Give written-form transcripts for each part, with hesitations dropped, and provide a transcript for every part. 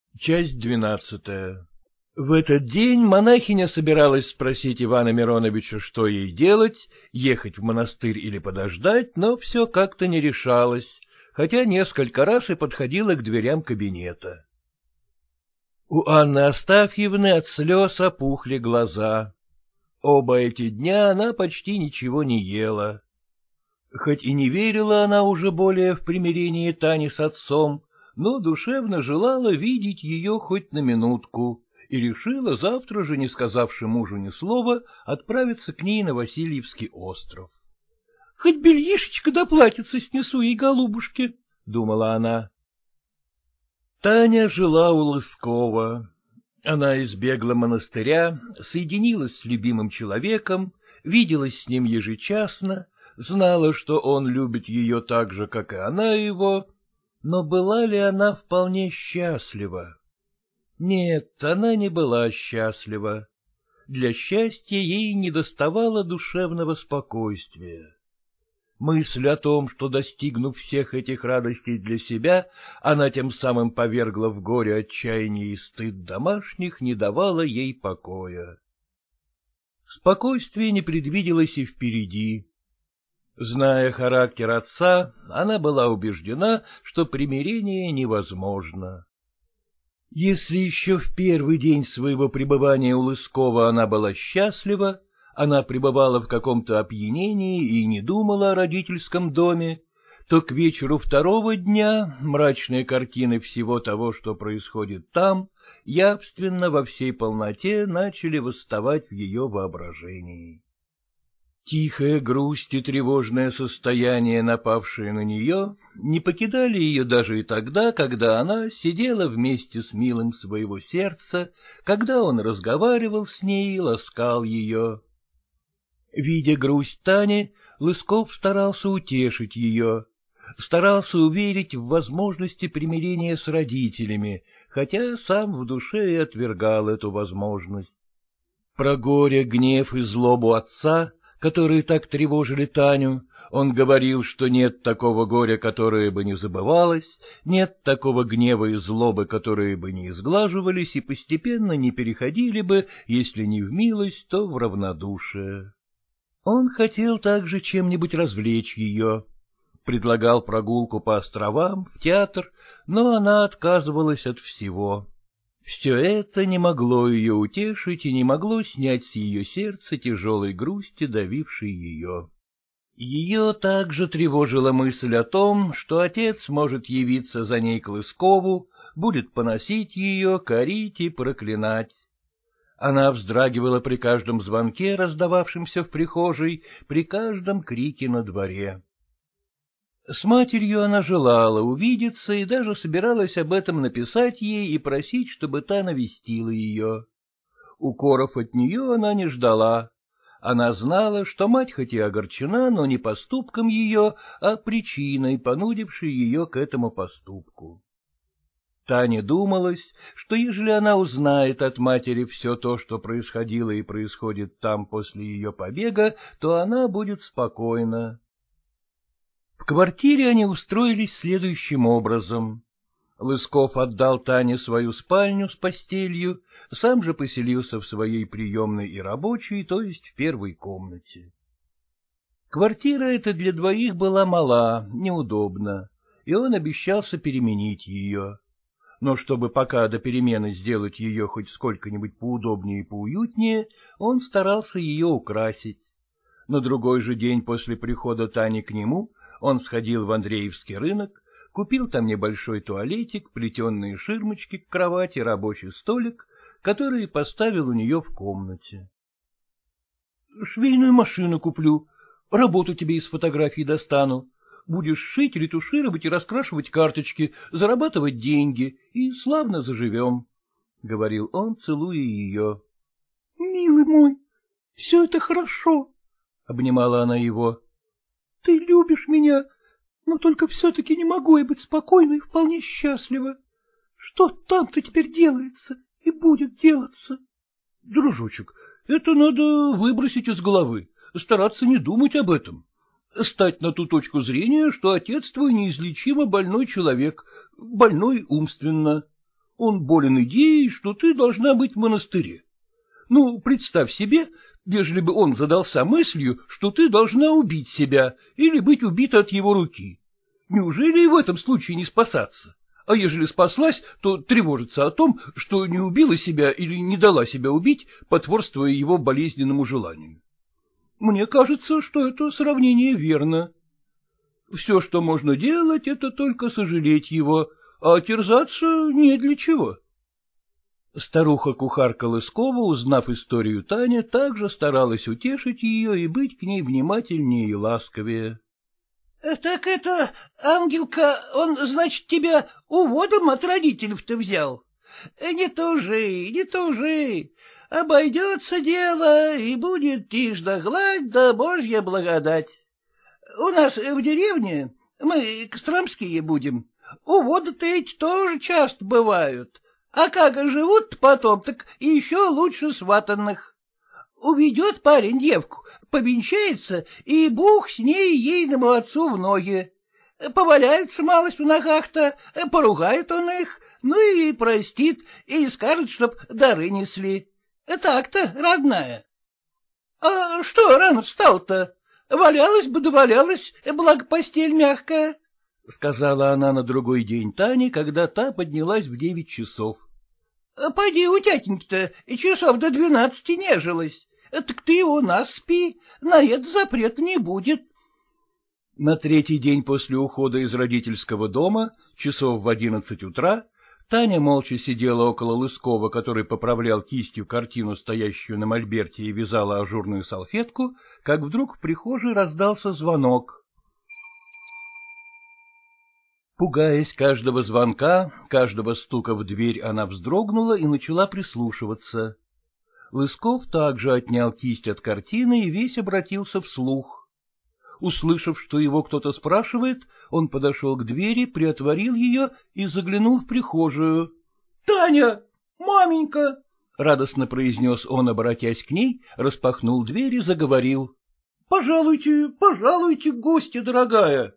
Часть 12. В этот день монахиня собиралась спросить Ивана Мироновича, что ей делать, ехать в монастырь или подождать, но все как-то не решалась, хотя несколько раз и подходила к дверям кабинета. У Анны Астафьевны от слез опухли глаза. Оба эти дня она почти ничего не ела. Хоть и не верила она уже более в примирение Тани с отцом, но душевно желала видеть ее хоть на минутку и решила завтра же, не сказавши мужу ни слова, отправиться к ней на Васильевский остров. — Хоть бельишечко да платьице снесу ей, голубушке, — думала она. Таня жила у Лыскова. Она избегла монастыря, соединилась с любимым человеком, виделась с ним ежечасно, знала, что он любит ее так же, как и она его. Но была ли она вполне счастлива? Нет, она не была счастлива. Для счастья ей недоставало душевного спокойствия. Мысль о том, что, достигнув всех этих радостей для себя, она тем самым повергла в горе, отчаяние и стыд домашних, не давала ей покоя. Спокойствие не предвиделось и впереди. Зная характер отца, она была убеждена, что примирение невозможно. Если еще в первый день своего пребывания у Лыскова она была счастлива, она пребывала в каком-то опьянении и не думала о родительском доме, то к вечеру второго дня мрачные картины всего того, что происходит там, явственно во всей полноте начали восставать в ее воображении. Тихая грусть и тревожное состояние, напавшие на нее, не покидали ее даже и тогда, когда она сидела вместе с милым своего сердца, когда он разговаривал с ней и ласкал ее. Видя грусть Тани, Лысков старался утешить ее, старался уверить в возможности примирения с родителями, хотя сам в душе и отвергал эту возможность. Про горе, гнев и злобу отца, которые так тревожили Таню, он говорил, что нет такого горя, которое бы не забывалось, нет такого гнева и злобы, которые бы не изглаживались и постепенно не переходили бы, если не в милость, то в равнодушие. Он хотел также чем-нибудь развлечь ее, предлагал прогулку по островам, в театр, но она отказывалась от всего. Все это не могло ее утешить и не могло снять с ее сердца тяжелой грусти, давившей ее. Ее также тревожила мысль о том, что отец может явиться за ней к Лыскову, будет поносить ее, корить и проклинать. Она вздрагивала при каждом звонке, раздававшемся в прихожей, при каждом крике на дворе. С матерью она желала увидеться и даже собиралась об этом написать ей и просить, чтобы та навестила ее. Укоров от нее она не ждала. Она знала, что мать хоть и огорчена, но не поступком ее, а причиной, понудившей ее к этому поступку. Тане думалось, что ежели она узнает от матери все то, что происходило и происходит там после ее побега, то она будет спокойна. В квартире они устроились следующим образом. Лысков отдал Тане свою спальню с постелью, сам же поселился в своей приемной и рабочей, то есть в первой комнате. Квартира эта для двоих была мала, неудобна, и он обещался переменить ее. Но чтобы пока до перемены сделать ее хоть сколько-нибудь поудобнее и поуютнее, он старался ее украсить. На другой же день после прихода Тани к нему он сходил в Андреевский рынок, купил там небольшой туалетик, плетеные ширмочки к кровати, рабочий столик, который поставил у нее в комнате. — Швейную машину куплю, работу тебе из фотографий достану. Будешь шить, ретушировать и раскрашивать карточки, зарабатывать деньги, и славно заживем, — говорил он, целуя ее. — Милый мой, все это хорошо, — обнимала она его. — Ты любишь меня, но только все-таки не могу я быть спокойной и вполне счастлива. Что там-то теперь делается и будет делаться? — Дружочек, это надо выбросить из головы, стараться не думать об этом. Стать на ту точку зрения, что отец твой неизлечимо больной человек, больной умственно. Он болен идеей, что ты должна быть в монастыре. Ну, представь себе, ежели бы он задался мыслью, что ты должна убить себя или быть убита от его руки. Неужели и в этом случае не спасаться? А ежели спаслась, то тревожится о том, что не убила себя или не дала себя убить, потворствуя его болезненному желанию. Мне кажется, что это сравнение верно. Все, что можно делать, это только сожалеть его, а терзаться не для чего. Старуха-кухарка Лыскова, узнав историю Тани, также старалась утешить ее и быть к ней внимательнее и ласковее. — Так это, ангелка, он, значит, тебя уводом от родителей-то взял? Не тужи, не тужи. Обойдется дело, и будет тишь да гладь да божья благодать. У нас в деревне, мы костромские будем, уводы-то эти тоже часто бывают, а как живут потом, так еще лучше сватанных. Уведет парень девку, повенчается, и бух с ней ейному отцу в ноги. Поваляются малость в ногах-то, поругает он их, ну и простит, и скажет, чтоб дары несли. Так-то, родная. А что рано встал-то? Валялась бы да валялась, благо постель мягкая, — сказала она на другой день Тане, когда та поднялась в 9 часов. — Пойди у тятеньки-то часов до 12 нежилась. Так ты у нас спи, на это запрета не будет. На третий день после ухода из родительского дома, часов в 11 утра, Таня молча сидела около Лыскова, который поправлял кистью картину, стоящую на мольберте, и вязала ажурную салфетку, как вдруг в прихожей раздался звонок. Пугаясь каждого звонка, каждого стука в дверь, она вздрогнула и начала прислушиваться. Лысков также отнял кисть от картины и весь обратился вслух. Услышав, что его кто-то спрашивает, он подошел к двери, приотворил ее и заглянул в прихожую. — Таня! Маменька! — радостно произнес он, обратясь к ней, распахнул дверь и заговорил. — Пожалуйте, пожалуйте, гостья дорогая!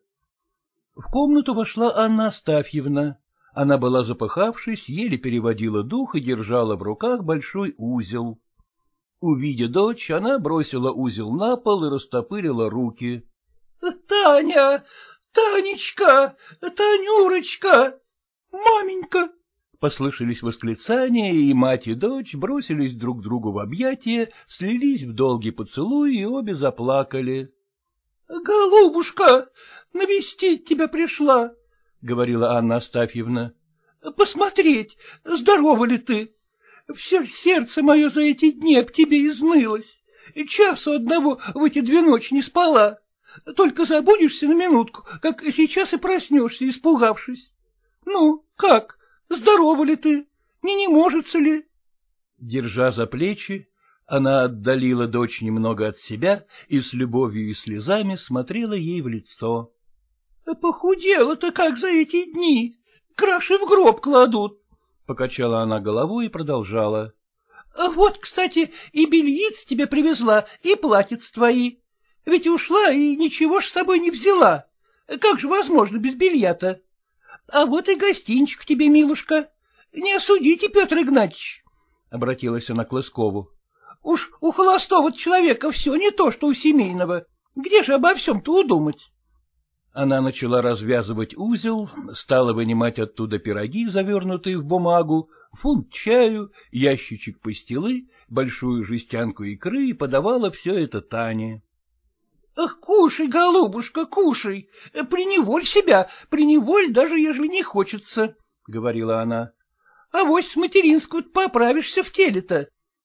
В комнату вошла Анна Астафьевна. Она была запыхавшись, еле переводила дух и держала в руках большой узел. Увидя дочь, она бросила узел на пол и растопырила руки. — Таня! Танечка! Танюрочка! Маменька! Послышались восклицания, и мать и дочь бросились друг другу в объятия, слились в долгий поцелуй и обе заплакали. — Голубушка, навестить тебя пришла, — говорила Анна Астафьевна. — Посмотреть, здорова ли ты? Все сердце мое за эти дни об тебе изнылось. Часу одного в эти 2 ночи не спала. Только забудешься на минутку, как сейчас и проснешься, испугавшись. Ну, как, здорова ли ты? Не можется ли? Держа за плечи, она отдалила дочь немного от себя и с любовью и слезами смотрела ей в лицо. — Похудела-то как за эти дни, краши в гроб кладут, — покачала она головой и продолжала. — Вот, кстати, и бельиц тебе привезла, и платьиц твои. Ведь ушла и ничего ж с собой не взяла. Как же возможно без белья-то? А вот и гостинчик тебе, милушка. Не осудите, Петр Игнатьевич, — обратилась она к Лыскову. — Уж у холостого человека все не то, что у семейного. Где же обо всем-то удумать? Она начала развязывать узел, стала вынимать оттуда пироги, завернутые в бумагу, фунт чаю, ящичек пастилы, большую жестянку икры и подавала все это Тане. — Кушай, голубушка, кушай, приневоль себя, приневоль, даже ежели не хочется, — говорила она. — Авось с материнскую поправишься в теле-то.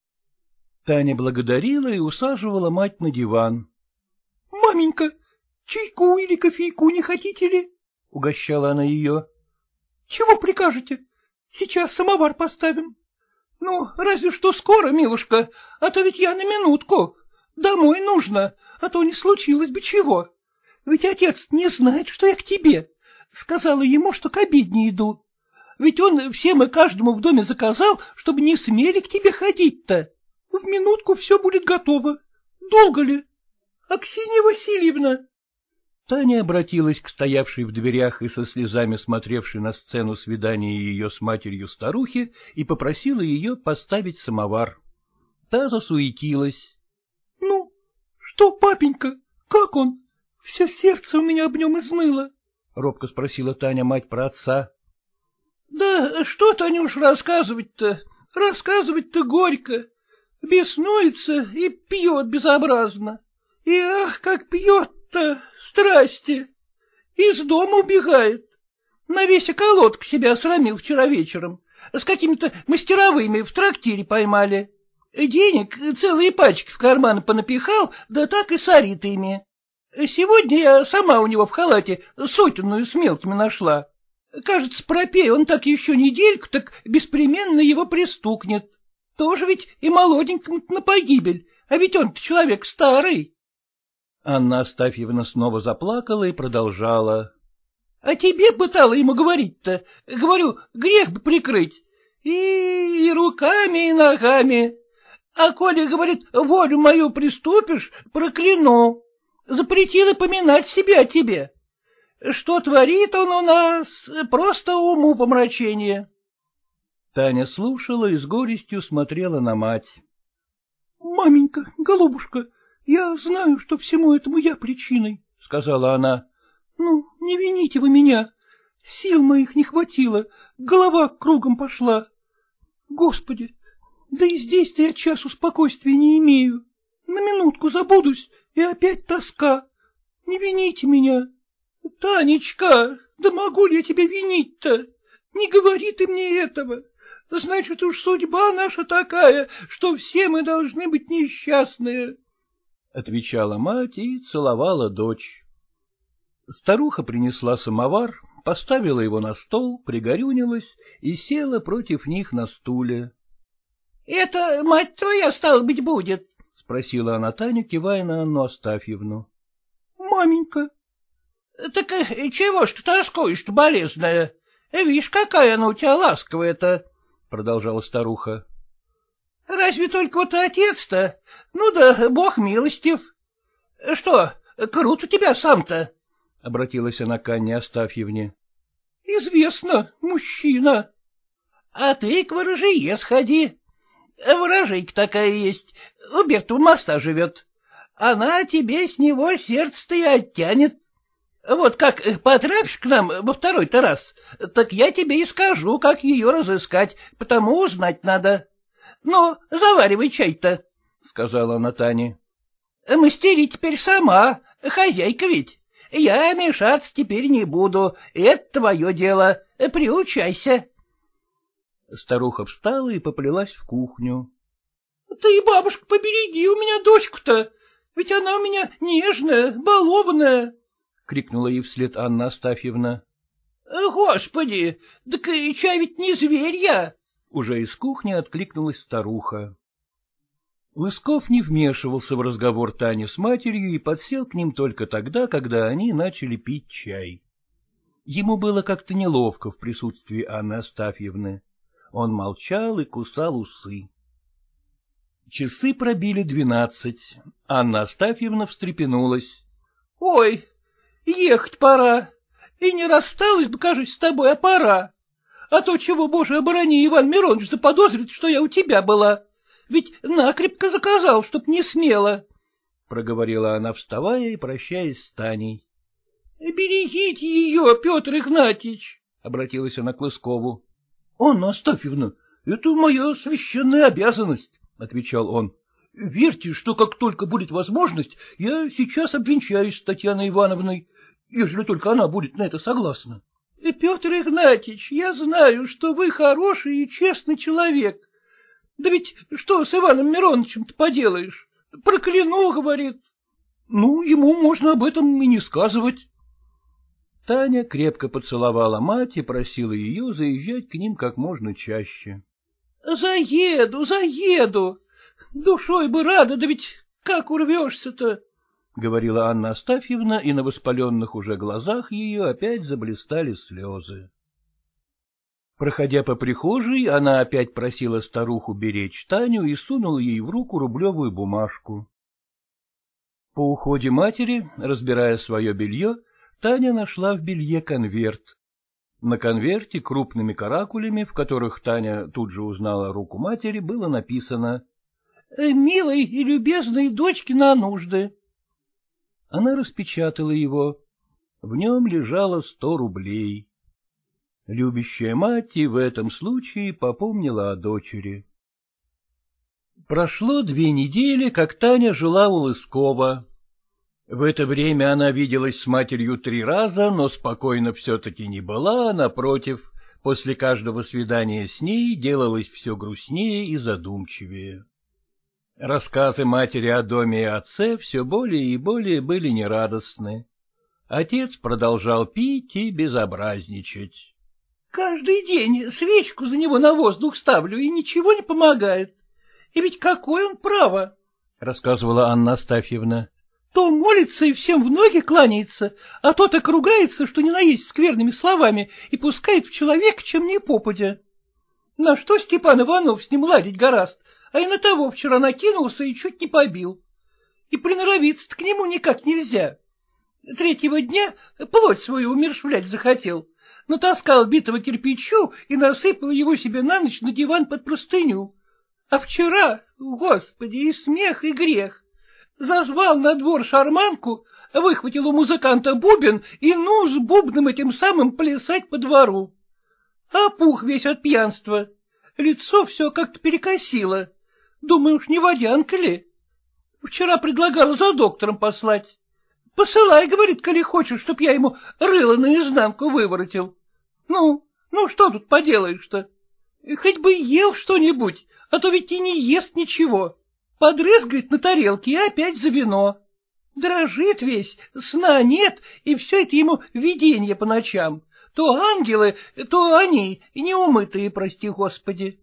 Таня благодарила и усаживала мать на диван. — Маменька, чайку или кофейку не хотите ли? — угощала она ее. — Чего прикажете? Сейчас самовар поставим. — Ну, разве что скоро, милушка, а то ведь я на минутку. Домой нужно, а то не случилось бы чего. Ведь отец не знает, что я к тебе. Сказала ему, что к обедне иду. Ведь он всем и каждому в доме заказал, чтобы не смели к тебе ходить-то. В минутку все будет готово. Долго ли? Аксинья Васильевна! Таня обратилась к стоявшей в дверях и со слезами смотревшей на сцену свидания ее с матерью старухи и попросила ее поставить самовар. Та засуетилась. — Ну, что, папенька, как он? Все сердце у меня об нем изныло, — робко спросила Таня мать про отца. — Да что, Танюш, рассказывать-то? Рассказывать-то горько. Беснуется и пьет безобразно. И ах, как пьет-то, страсти! Из дома убегает. На весь околоток себя осрамил вчера вечером. С какими-то мастеровыми в трактире поймали. Денег целые пачки в карманы понапихал, да так и сорит ими. Сегодня я сама у него в халате сотенную с мелкими нашла. Кажется, пропей он так еще недельку, так беспременно его пристукнет. Тоже ведь и молоденькому на погибель, а ведь он-то человек старый. Анна Астафьевна снова заплакала и продолжала. — А тебе пытала ему говорить-то? Говорю, грех бы прикрыть. И руками, и ногами. А коли, говорит, волю мою приступишь, прокляну. Запретила поминать себя о тебе. Что творит он у нас, просто уму помрачение. Таня слушала и с горестью смотрела на мать. — Маменька, голубушка, я знаю, что всему этому я причиной, — сказала она. — Ну, не вините вы меня. Сил моих не хватило, голова кругом пошла. Господи, да и здесь-то я часу спокойствия не имею. На минутку забудусь, и опять тоска. Не вините меня. Танечка, да могу ли я тебя винить-то? Не говори ты мне этого. Значит, уж судьба наша такая, что все мы должны быть несчастные, — отвечала мать и целовала дочь. Старуха принесла самовар, поставила его на стол, пригорюнилась и села против них на стуле. — Это мать твоя, стало быть, будет? — спросила она Таню, кивая на Анну Астафьевну. — Маменька. — Так чего ж ты тоскуешь-то, болезная? Видишь, какая она у тебя ласковая-то, — продолжала старуха. — Разве только вот отец-то? Ну да бог милостив. Что, крут у тебя сам-то? — обратилась она к Анне Астафьевне. — Известно, мужчина. — А ты к ворожее сходи. Ворожейка такая есть, у Бертова моста живет. Она тебе с него сердце-то и оттянет. Вот как потрапишь к нам во второй-то раз, так я тебе и скажу, как ее разыскать, потому узнать надо. Ну, заваривай чай-то, — сказала она Тане. — Мастери теперь сама, хозяйка ведь. Я мешаться теперь не буду, это твое дело, приучайся. Старуха встала и поплелась в кухню. — Ты, бабушка, побереги у меня дочку-то, ведь она у меня нежная, балованная, — крикнула ей вслед Анна Астафьевна. — Господи, так и чай ведь не зверь я! — уже из кухни откликнулась старуха. Лысков не вмешивался в разговор Тани с матерью и подсел к ним только тогда, когда они начали пить чай. Ему было как-то неловко в присутствии Анны Астафьевны. Он молчал и кусал усы. Часы пробили 12. Анна Астафьевна встрепенулась. — Ой, ехать пора. И не рассталась бы, кажется, с тобой, а пора. А то чего, Боже, оборони, Иван Миронович заподозрит, что я у тебя была. Ведь накрепко заказал, чтоб не смела, — проговорила она, вставая и прощаясь с Таней. — Берегите ее, Петр Игнатьич, — обратилась она к Лыскову. — Анна Астафьевна, это моя священная обязанность, — отвечал он. — Верьте, что как только будет возможность, я сейчас обвенчаюсь с Татьяной Ивановной, ежели только она будет на это согласна. — Петр Игнатьич, я знаю, что вы хороший и честный человек. Да ведь что с Иваном Мироновичем-то поделаешь? Прокляну, говорит. Ну, ему можно об этом и не сказывать. Таня крепко поцеловала мать и просила ее заезжать к ним как можно чаще. — Заеду, заеду. Душой бы рада, да ведь как урвешься-то, — говорила Анна Астафьевна, и на воспаленных уже глазах ее опять заблистали слезы. Проходя по прихожей, она опять просила старуху беречь Таню и сунула ей в руку рублевую бумажку. По уходе матери, разбирая свое белье, Таня нашла в белье конверт. На конверте крупными каракулями, в которых Таня тут же узнала руку матери, было написано: «Милой и любезной дочке на нужды». Она распечатала его. В нем лежало 100 рублей. Любящая мать и в этом случае попомнила о дочери. Прошло 2 недели, как Таня жила у Лыскова. В это время она виделась с матерью 3 раза, но спокойно все-таки не была, а напротив, после каждого свидания с ней делалось все грустнее и задумчивее. Рассказы матери о доме и отце все более и более были нерадостны. Отец продолжал пить и безобразничать. — Каждый день свечку за него на воздух ставлю, и ничего не помогает. И ведь какое он право, — рассказывала Анна Астафьевна. То молится и всем в ноги кланяется, а то так ругается, что не наесть скверными словами, и пускает в человека, чем не попадя. На что Степан Иванов с ним ладить гораст, а и на того вчера накинулся и чуть не побил. И приноровиться-то к нему никак нельзя. 3-го дня плоть свою умерщвлять захотел, натаскал битого кирпичу и насыпал его себе на ночь на диван под простыню. А вчера, господи, и смех, и грех. Зазвал на двор шарманку, выхватил у музыканта бубен и ну с бубном этим самым плясать по двору. Опух весь от пьянства, лицо все как-то перекосило. Думаю, уж не водянка ли? Вчера предлагала за доктором послать. Посылай, говорит, коли хочешь, чтоб я ему рыло наизнанку выворотил. Ну, что тут поделаешь-то? Хоть бы ел что-нибудь, а то ведь и не ест ничего. Подрызгает на тарелке и опять за вино. Дрожит весь, сна нет, и все это ему видение по ночам. То ангелы, то они, неумытые, прости господи.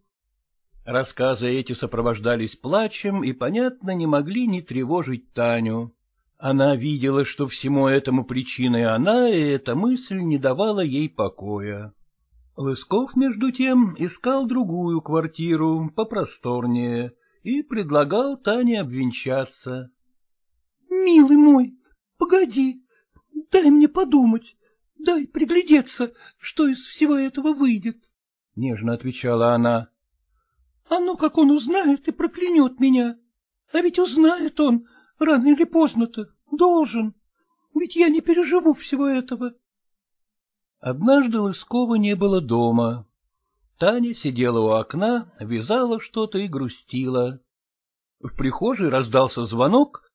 Рассказы эти сопровождались плачем и, понятно, не могли не тревожить Таню. Она видела, что всему этому причиной она, и эта мысль не давала ей покоя. Лысков, между тем, искал другую квартиру, попросторнее, и предлагал Тане обвенчаться. — Милый мой, погоди, дай мне подумать, дай приглядеться, что из всего этого выйдет, — нежно отвечала она. — А ну, как он узнает и проклянет меня, а ведь узнает он, рано или поздно-то, должен, ведь я не переживу всего этого. Однажды Лыскова не было дома. Таня сидела у окна, вязала что-то и грустила. В прихожей раздался звонок,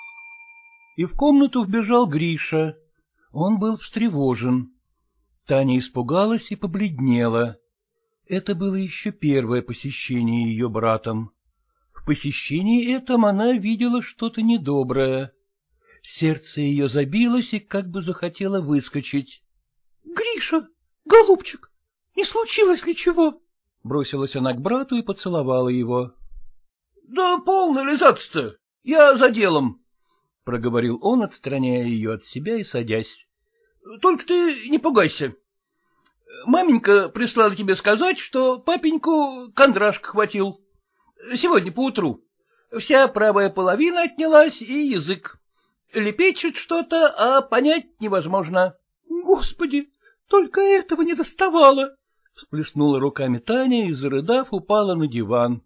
и в комнату вбежал Гриша. Он был встревожен. Таня испугалась и побледнела. Это было еще первое посещение ее братом. В посещении этом она видела что-то недоброе. Сердце ее забилось и как бы захотело выскочить. — Гриша, голубчик, не случилось ли чего? — бросилась она к брату и поцеловала его. — Да полно лизаться-то, я за делом, — проговорил он, отстраняя ее от себя и садясь. — Только ты не пугайся. Маменька прислала тебе сказать, что папеньку кондрашка хватил. Сегодня поутру. Вся правая половина отнялась и язык. Лепечет что-то, а понять невозможно. — Господи, только этого не доставало! — всплеснула руками Таня и, зарыдав, упала на диван.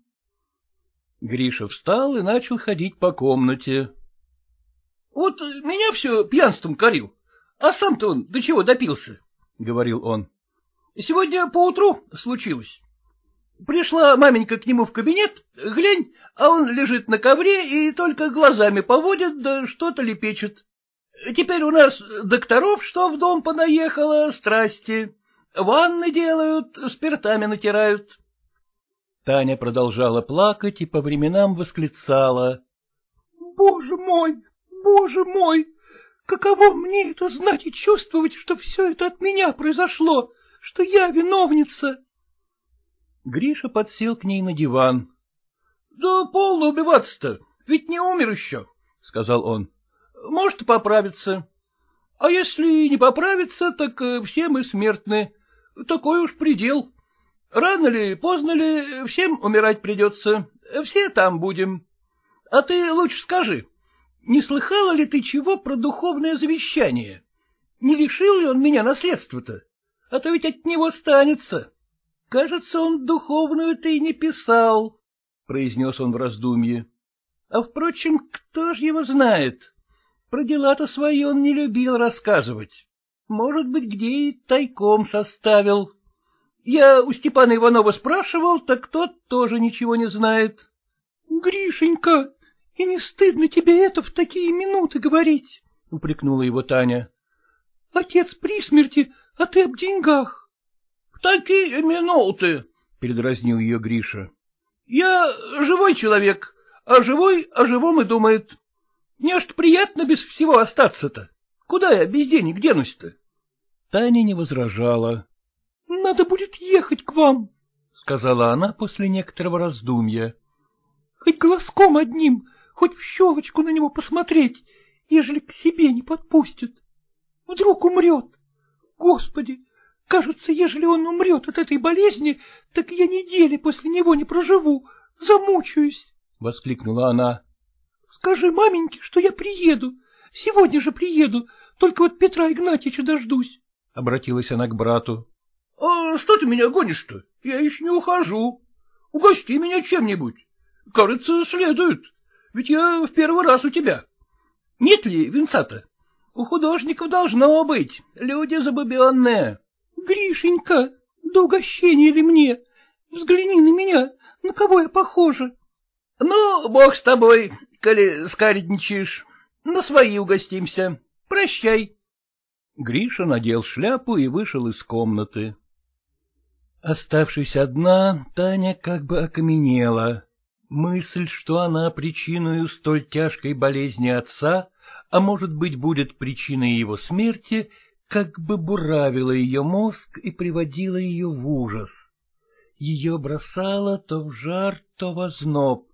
Гриша встал и начал ходить по комнате. — Вот меня все пьянством корил, а сам-то он до чего допился, — говорил он. — Сегодня поутру случилось. Пришла маменька к нему в кабинет, глянь, а он лежит на ковре и только глазами поводит, да что-то лепечет. Теперь у нас докторов, что в дом понаехало, страсти. Ванны делают, спиртами натирают. Таня продолжала плакать и по временам восклицала. — Боже мой, каково мне это знать и чувствовать, что все это от меня произошло, что я виновница? Гриша подсел к ней на диван. — Да полно убиваться-то, ведь не умер еще, — сказал он. — Может, и поправиться. А если не поправиться, так все мы смертны. Такой уж предел. Рано ли, поздно ли, всем умирать придется. Все там будем. А ты лучше скажи, не слыхала ли ты чего про духовное завещание? Не лишил ли он меня наследства-то? А то ведь от него станется. Кажется, он духовную-то и не писал, — произнес он в раздумье. А, впрочем, кто ж его знает? Про дела-то свои он не любил рассказывать. Может быть, где и тайком составил. Я у Степана Иванова спрашивал, так тот тоже ничего не знает. — Гришенька, и не стыдно тебе это в такие минуты говорить? — упрекнула его Таня. — Отец при смерти, а ты об деньгах. — В такие минуты, — передразнил ее Гриша. — Я живой человек, а живой о живом и думает. Мне ж приятно без всего остаться-то. Куда я без денег денусь-то? Таня не возражала. — Надо будет ехать к вам, — сказала она после некоторого раздумья. — Хоть глазком одним, хоть в щелочку на него посмотреть, ежели к себе не подпустят. Вдруг умрет. Господи, кажется, ежели он умрет от этой болезни, так я недели после него не проживу, замучаюсь, — воскликнула она. — Скажи маменьке, что я приеду, сегодня же приеду, только вот Петра Игнатьича дождусь, — обратилась она к брату. — А что ты меня гонишь-то? Я еще не ухожу. Угости меня чем-нибудь. Кажется, следует, ведь я в первый раз у тебя. Нет ли венца-то? У художников должно быть, люди забубенные. — Гришенька, да угощение ли мне? Взгляни на меня, на кого я похожа? — Ну, бог с тобой, коли скаредничаешь. На свои угостимся. Прощай. Гриша надел шляпу и вышел из комнаты. Оставшись одна, Таня как бы окаменела. Мысль, что она причиною столь тяжкой болезни отца, а может быть, будет причиной его смерти, как бы буравила ее мозг и приводила ее в ужас. Ее бросало то в жар, то в озноб.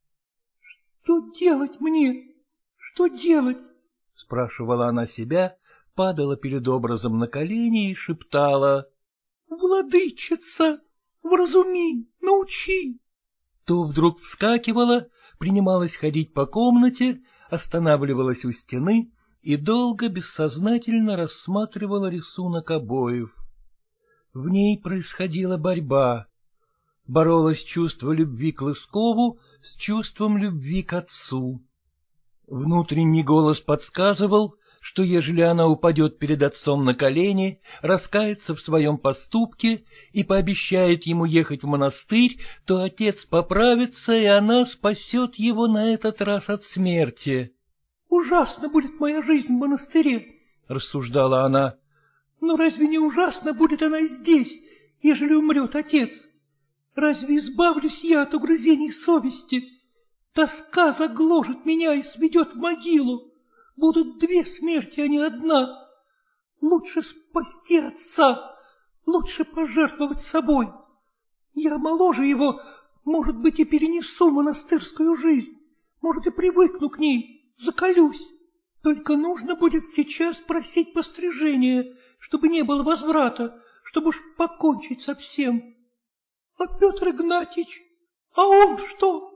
— Что делать мне? Что делать? — спрашивала она себя, падала перед образом на колени и шептала: — Владычица, вразуми, научи. То вдруг вскакивала, принималась ходить по комнате, останавливалась у стены и долго бессознательно рассматривала рисунок обоев. В ней происходила борьба. Боролось чувство любви к Лыскову с чувством любви к отцу. Внутренний голос подсказывал, что ежели она упадет перед отцом на колени, раскается в своем поступке и пообещает ему ехать в монастырь, то отец поправится, и она спасет его на этот раз от смерти. — Ужасно будет моя жизнь в монастыре, — рассуждала она. — Но разве не ужасно будет она и здесь, ежели умрет отец? Разве избавлюсь я от угрызений совести? Тоска загложет меня и сведет в могилу. Будут две смерти, а не одна. Лучше спасти отца, лучше пожертвовать собой. Я моложе его, может быть, и перенесу монастырскую жизнь, может, и привыкну к ней, закалюсь. Только нужно будет сейчас просить пострижения, чтобы не было возврата, чтобы уж покончить со всем. А Петр Игнатьич, а он что?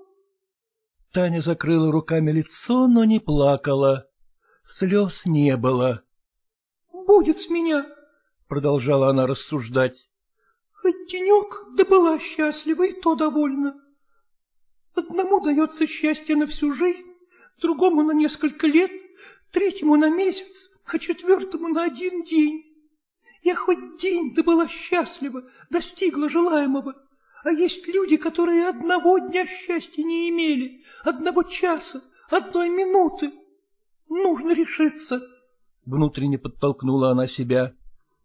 Таня закрыла руками лицо, но не плакала. Слез не было. — Будет с меня, — продолжала она рассуждать. — Хоть денек, да была счастлива, и то довольна. Одному дается счастье на всю жизнь, другому на несколько лет, третьему на месяц, а четвертому на один день. Я хоть день да была счастлива, достигла желаемого, а есть люди, которые одного дня счастья не имели, одного часа, одной минуты. Нужно решиться, — внутренне подтолкнула она себя.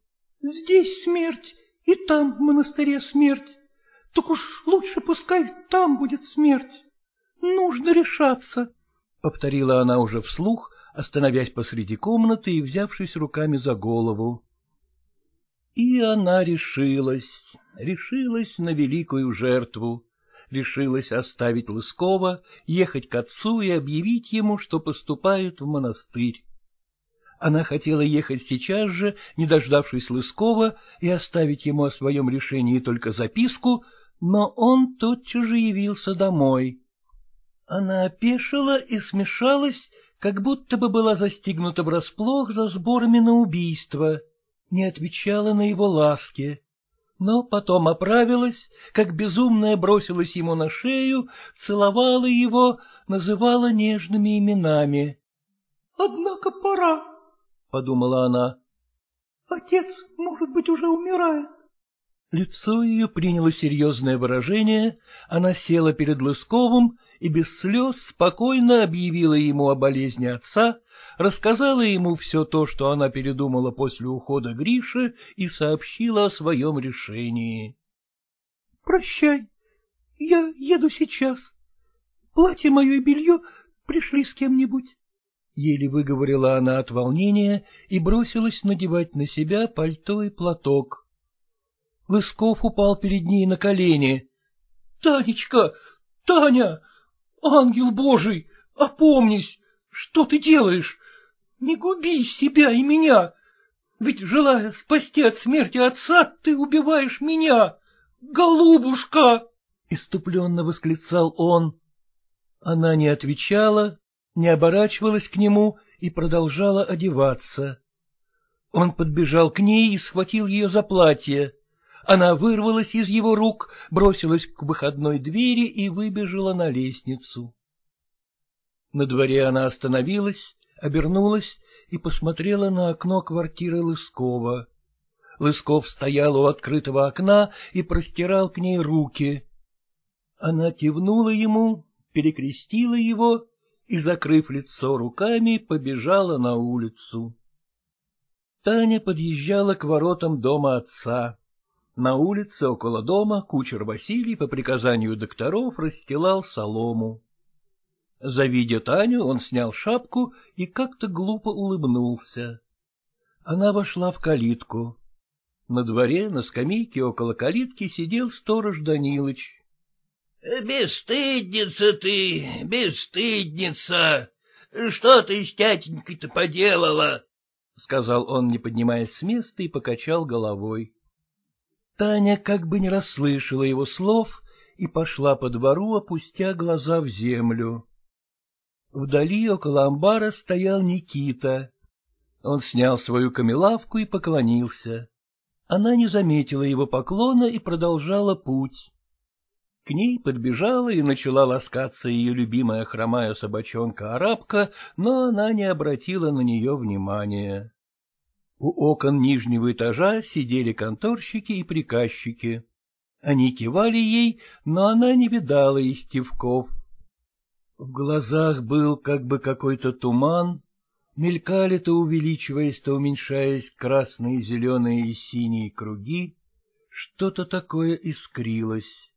Здесь смерть, и там в монастыре смерть. Так уж лучше пускай там будет смерть. Нужно решаться, — повторила она уже вслух, остановясь посреди комнаты и взявшись руками за голову. И она решилась на великую жертву. Решилась оставить Лыскова, ехать к отцу и объявить ему, что поступает в монастырь. Она хотела ехать сейчас же, не дождавшись Лыскова, и оставить ему о своем решении только записку, но он тотчас же явился домой. Она опешила и смешалась, как будто бы была застигнута врасплох за сборами на убийство, не отвечала на его ласки, но потом оправилась, как безумная бросилась ему на шею, целовала его, называла нежными именами. — Однако пора, — подумала она. — Отец, может быть, уже умирает. Лицо ее приняло серьезное выражение, она села перед Лысковым и без слез спокойно объявила ему о болезни отца, рассказала ему все то, что она передумала после ухода Гриши, и сообщила о своем решении. — Прощай, я еду сейчас. Платье мое и белье пришли с кем-нибудь. Еле выговорила она от волнения и бросилась надевать на себя пальто и платок. Лысков упал перед ней на колени. — Танечка, Таня, ангел Божий, опомнись, что ты делаешь? Не губи себя и меня, ведь, желая спасти от смерти отца, ты убиваешь меня. Голубушка! — исступленно восклицал он. Она не отвечала, не оборачивалась к нему и продолжала одеваться. Он подбежал к ней и схватил ее за платье. Она вырвалась из его рук, бросилась к выходной двери и выбежала на лестницу. На дворе она остановилась, обернулась и посмотрела на окно квартиры Лыскова. Лысков стоял у открытого окна и простирал к ней руки. Она кивнула ему, перекрестила его и, закрыв лицо руками, побежала на улицу. Таня подъезжала к воротам дома отца. На улице около дома кучер Василий по приказанию докторов расстилал солому. Завидя Таню, он снял шапку и как-то глупо улыбнулся. Она вошла в калитку. На дворе, на скамейке около калитки, сидел сторож Данилыч. — Бесстыдница ты, бесстыдница! Что ты с тятенькой-то поделала? — сказал он, не поднимаясь с места, и покачал головой. Таня как бы не расслышала его слов и пошла по двору, опустя глаза в землю. Вдали около амбара стоял Никита. Он снял свою камелавку и поклонился. Она не заметила его поклона и продолжала путь. К ней подбежала и начала ласкаться ее любимая хромая собачонка-арабка, но она не обратила на нее внимания. У окон нижнего этажа сидели конторщики и приказчики. Они кивали ей, но она не видала их кивков. В глазах был как бы какой-то туман, мелькали, то увеличиваясь, то уменьшаясь, красные, зеленые и синие круги, что-то такое искрилось.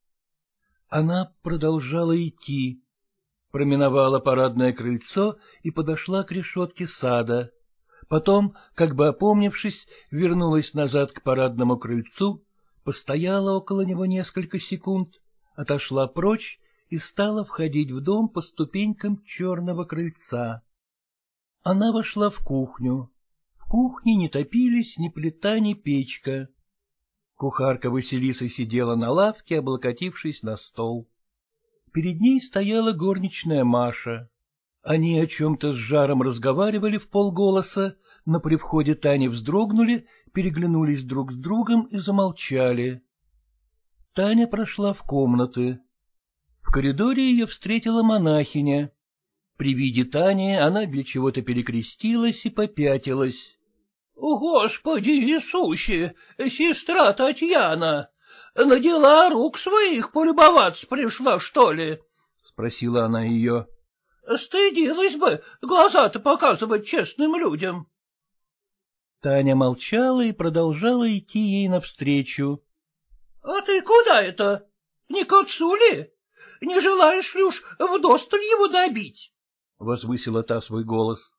Она продолжала идти, проминовала парадное крыльцо и подошла к решетке сада. Потом, как бы опомнившись, вернулась назад к парадному крыльцу, постояла около него несколько секунд, отошла прочь и стала входить в дом по ступенькам черного крыльца. Она вошла в кухню. В кухне не топились ни плита, ни печка. Кухарка Василиса сидела на лавке, облокотившись на стол. Перед ней стояла горничная Маша. Они о чем-то с жаром разговаривали вполголоса, но при входе Тани вздрогнули, переглянулись друг с другом и замолчали. Таня прошла в комнаты. В коридоре ее встретила монахиня. При виде Тани она для чего-то перекрестилась и попятилась. — Господи Иисусе, сестра Татьяна, на дела рук своих полюбоваться пришла, что ли? — спросила она ее. — Стыдилась бы глаза-то показывать честным людям. Таня молчала и продолжала идти ей навстречу. — А ты куда это? Не к отцу ли? Не желаешь ли уж вдосталь его добить? — возвысила та свой голос.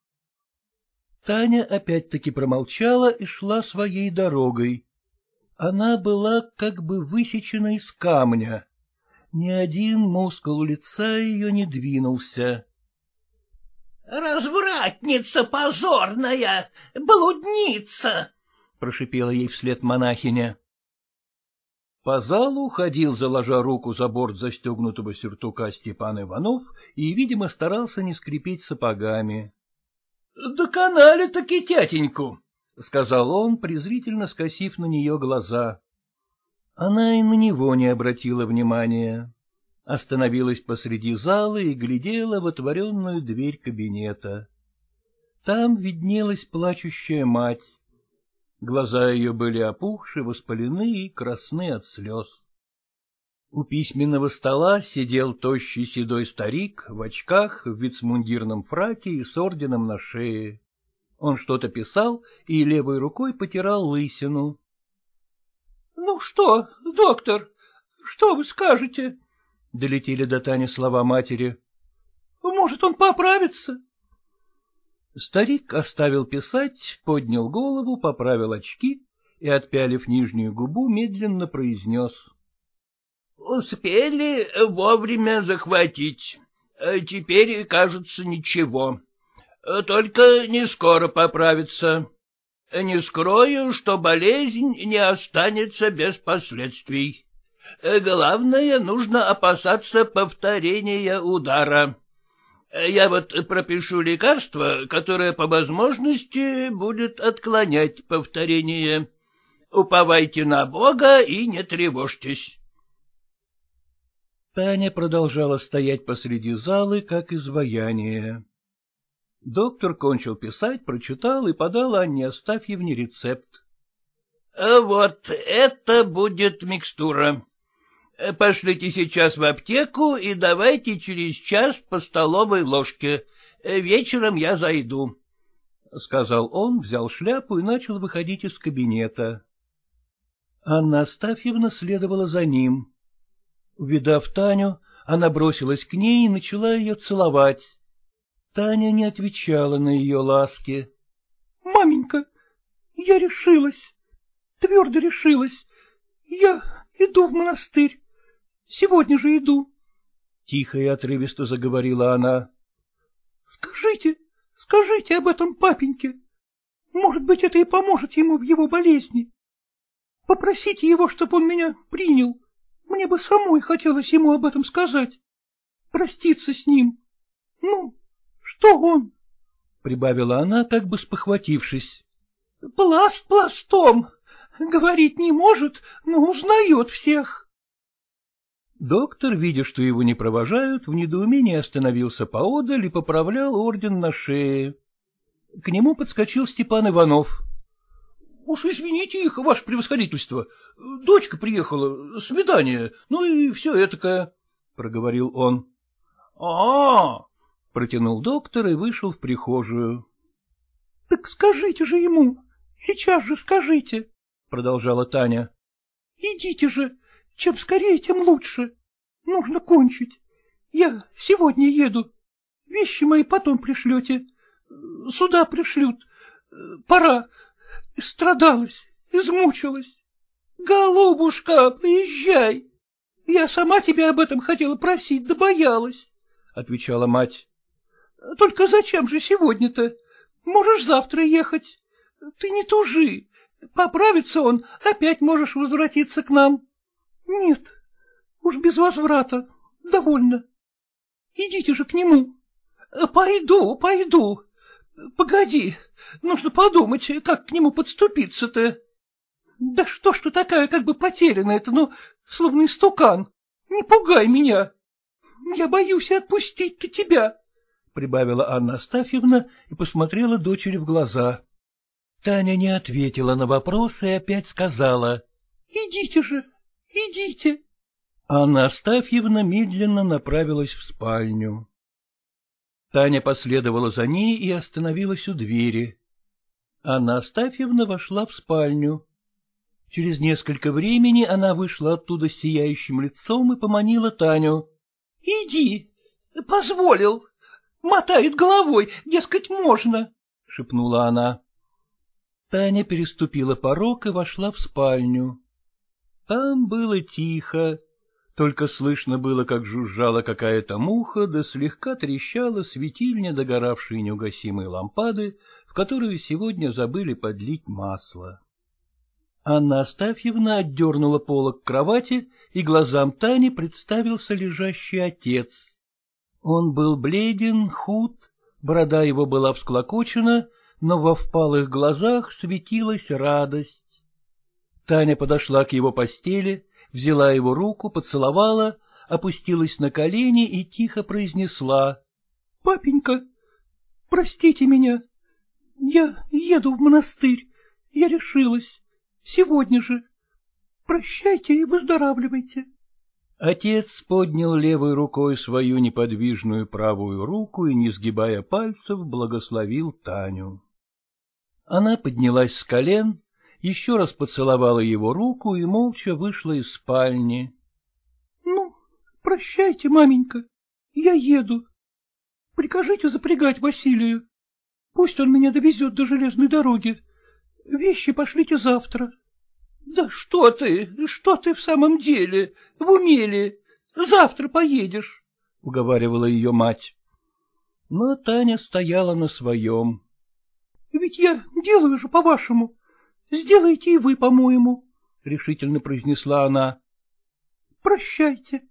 Таня опять-таки промолчала и шла своей дорогой. Она была как бы высечена из камня. Ни один мускул лица ее не двинулся. — Развратница позорная, блудница! — прошипела ей вслед монахиня. По залу ходил, заложа руку за борт застегнутого сюртука, Степан Иванов и, видимо, старался не скрипеть сапогами. — Доконали-таки тятеньку, — сказал он, презрительно скосив на нее глаза. Она и на него не обратила внимания. Остановилась посреди зала и глядела в отворенную дверь кабинета. Там виднелась плачущая мать. Глаза ее были опухши, воспалены и красны от слез. У письменного стола сидел тощий седой старик в очках, в вицмундирном фраке и с орденом на шее. Он что-то писал и левой рукой потирал лысину. — Ну что, доктор, что вы скажете? — долетели до Тани слова матери. — Может, он поправится? Старик оставил писать, поднял голову, поправил очки и, отпялив нижнюю губу, медленно произнес. — Успели вовремя захватить. Теперь, кажется, ничего. Только не скоро поправится. Не скрою, что болезнь не останется без последствий. Главное, нужно опасаться повторения удара. Я вот пропишу лекарство, которое по возможности будет отклонять повторение. Уповайте на Бога и не тревожьтесь. Таня продолжала стоять посреди залы, как изваяние. Доктор кончил писать, прочитал и подал Анне Астафьевне рецепт. — Вот это будет микстура. Пошлите сейчас в аптеку и давайте через час по столовой ложке. Вечером я зайду, — сказал он, взял шляпу и начал выходить из кабинета. Анна Астафьевна следовала за ним. Увидав Таню, она бросилась к ней и начала ее целовать. Таня не отвечала на ее ласки. — Маменька, я решилась, твердо решилась. Я иду в монастырь. Сегодня же иду, — тихо и отрывисто заговорила она. — Скажите об этом папеньке. Может быть, это и поможет ему в его болезни. Попросите его, чтобы он меня принял. Мне бы самой хотелось ему об этом сказать. Проститься с ним. Ну, что он? — прибавила она, как бы спохватившись. — Пласт пластом. Говорить не может, но узнает всех. Доктор, видя, что его не провожают, в недоумении остановился поодаль и поправлял орден на шее. К нему подскочил Степан Иванов. — Уж извините их, ваше превосходительство. Дочка приехала, свидание, ну и все этакое, — проговорил он. — протянул доктор и вышел в прихожую. — Так скажите же ему, сейчас же скажите, — продолжала Таня. — Идите же. Чем скорее, тем лучше. Нужно кончить. Я сегодня еду. Вещи мои потом пришлете. Сюда пришлют. Пора. Страдалась, измучилась. Голубушка, поезжай. Я сама тебя об этом хотела просить, да боялась, — отвечала мать. Только зачем же сегодня-то? Можешь завтра ехать. Ты не тужи. Поправится он, опять можешь возвратиться к нам. Нет, уж без возврата, довольно. Идите же к нему. Пойду. Погоди, нужно подумать, как к нему подступиться-то. Да что ж ты такая, как бы потерянная-то, ну, словно истукан. Не пугай меня. Я боюсь отпустить-то тебя, — прибавила Анна Астафьевна и посмотрела дочери в глаза. Таня не ответила на вопрос и опять сказала: — Идите же. Идите. Анна Астафьевна медленно направилась в спальню. Таня последовала за ней и остановилась у двери. Анна Астафьевна вошла в спальню. Через несколько времени она вышла оттуда с сияющим лицом и поманила Таню. — Иди, позволил, мотает головой, дескать, можно, — шепнула она. Таня переступила порог и вошла в спальню. Там было тихо, только слышно было, как жужжала какая-то муха, да слегка трещала светильня догоравшей неугасимой лампады, в которую сегодня забыли подлить масло. Анна Астафьевна отдернула полог кровати, и глазам Тани представился лежащий отец. Он был бледен, худ, борода его была всклокочена, но во впалых глазах светилась радость. Таня подошла к его постели, взяла его руку, поцеловала, опустилась на колени и тихо произнесла: — Папенька, простите меня, я еду в монастырь, я решилась, сегодня же. Прощайте и выздоравливайте. Отец поднял левой рукой свою неподвижную правую руку и, не сгибая пальцев, благословил Таню. Она поднялась с колен, еще раз поцеловала его руку и молча вышла из спальни. — Ну, прощайте, маменька, я еду. Прикажите запрягать Василию. Пусть он меня довезет до железной дороги. Вещи пошлите завтра. — Да что ты в самом деле, в уме ли? Завтра поедешь, — уговаривала ее мать. Но Таня стояла на своем. — Ведь я делаю же по-вашему. Сделайте и вы по-моему, — решительно произнесла она. — Прощайте.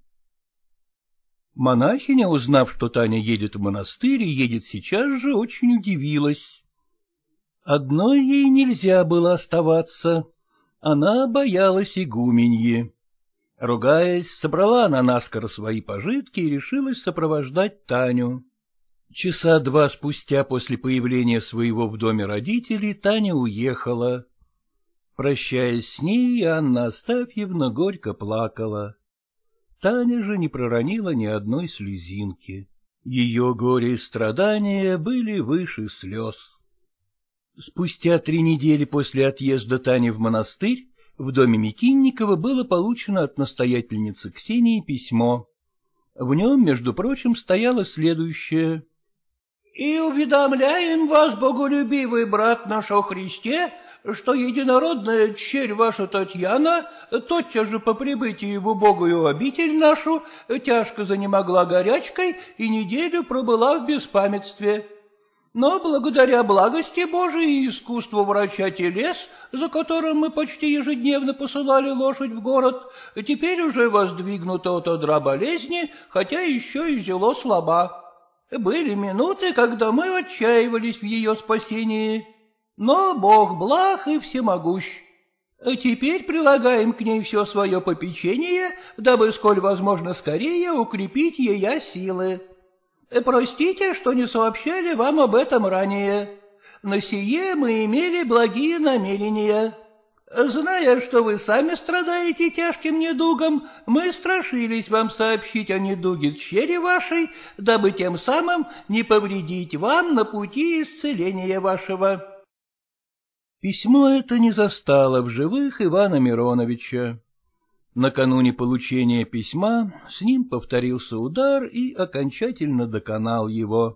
Монахиня, узнав, что Таня едет в монастырь и едет сейчас же, очень удивилась. Одной ей нельзя было оставаться. Она боялась игуменьи. Ругаясь, собрала она наскоро свои пожитки и решилась сопровождать Таню. Часа два спустя после появления своего в доме родителей Таня уехала. Прощаясь с ней, Анна Астафьевна горько плакала. Таня же не проронила ни одной слезинки. Ее горе и страдания были выше слез. Спустя 3 недели после отъезда Тани в монастырь в доме Микинникова было получено от настоятельницы Ксении письмо. В нем, между прочим, стояло следующее: «И уведомляем вас, боголюбивый брат наш о Христе, что единородная черь ваша Татьяна тотчас же по прибытии в убогую обитель нашу тяжко занемогла горячкой и неделю пробыла в беспамятстве. Но благодаря благости Божией и искусству врача телес, за которым мы почти ежедневно посылали лошадь в город, теперь уже воздвигнута от одра болезни, хотя еще и зело слаба. Были минуты, когда мы отчаивались в ее спасении, но Бог благ и всемогущ. Теперь прилагаем к ней все свое попечение, дабы сколь возможно скорее укрепить ее силы. Простите, что не сообщали вам об этом ранее. На сие мы имели благие намерения. Зная, что вы сами страдаете тяжким недугом, мы страшились вам сообщить о недуге чере вашей, дабы тем самым не повредить вам на пути исцеления вашего». Письмо это не застало в живых Ивана Мироновича. Накануне получения письма с ним повторился удар и окончательно доконал его.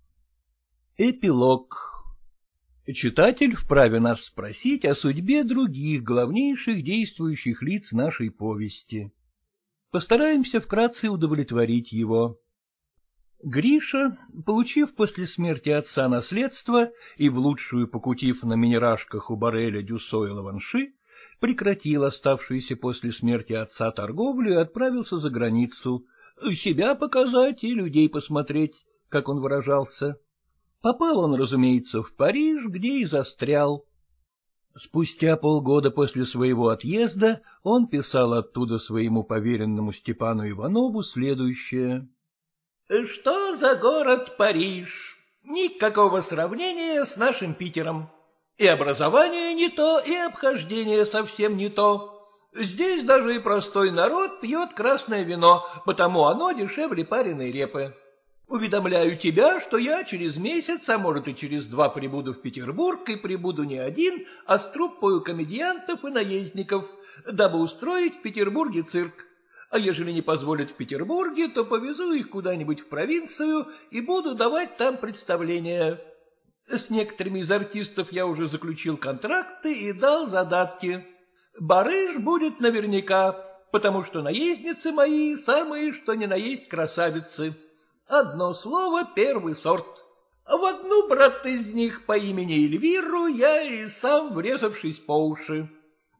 Эпилог. Читатель вправе нас спросить о судьбе других главнейших действующих лиц нашей повести. Постараемся вкратце удовлетворить его. Гриша, получив после смерти отца наследство и в лучшую покутив на минерашках у Бареля Дюссо и Лаванши, прекратил оставшуюся после смерти отца торговлю и отправился за границу, себя показать и людей посмотреть, как он выражался. Попал он, разумеется, в Париж, где и застрял. Спустя полгода после своего отъезда он писал оттуда своему поверенному Степану Иванову следующее: «Что за город Париж? Никакого сравнения с нашим Питером. И образование не то, и обхождение совсем не то. Здесь даже и простой народ пьет красное вино, потому оно дешевле пареной репы. Уведомляю тебя, что я через месяц, а может и через 2 прибуду в Петербург, и прибуду не один, а с труппою комедиантов и наездников, дабы устроить в Петербурге цирк. А ежели не позволят в Петербурге, то повезу их куда-нибудь в провинцию и буду давать там представления. С некоторыми из артистов я уже заключил контракты и дал задатки. Барыш будет наверняка, потому что наездницы мои самые что ни на есть красавицы. Одно слово — первый сорт. В одну, брат, из них по имени Эльвиру я и сам врезавшись по уши.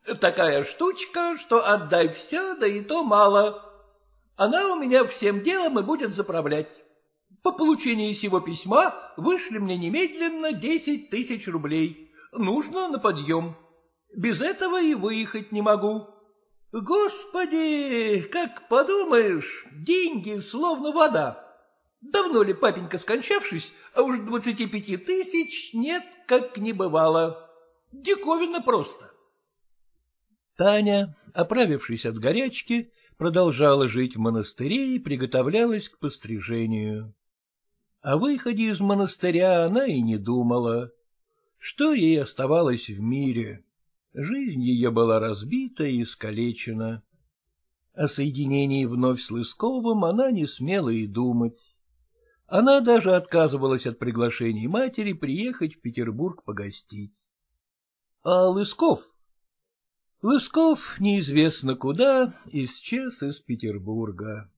Такая штучка, что отдай все, да и то мало. Она у меня всем делом и будет заправлять. По получении сего письма вышли мне немедленно 10 000 рублей. Нужно на подъем. Без этого и выехать не могу. Господи, как подумаешь, деньги словно вода. Давно ли папенька скончавшись, а уж 25 000 нет, как не бывало. Диковина просто. Таня, оправившись от горячки, продолжала жить в монастыре и приготовлялась к пострижению. О выходе из монастыря она и не думала. Что ей оставалось в мире? Жизнь ее была разбита и искалечена. О соединении вновь с Лысковым она не смела и думать. Она даже отказывалась от приглашений матери приехать в Петербург погостить. А Лысков? Лысков неизвестно куда исчез из Петербурга.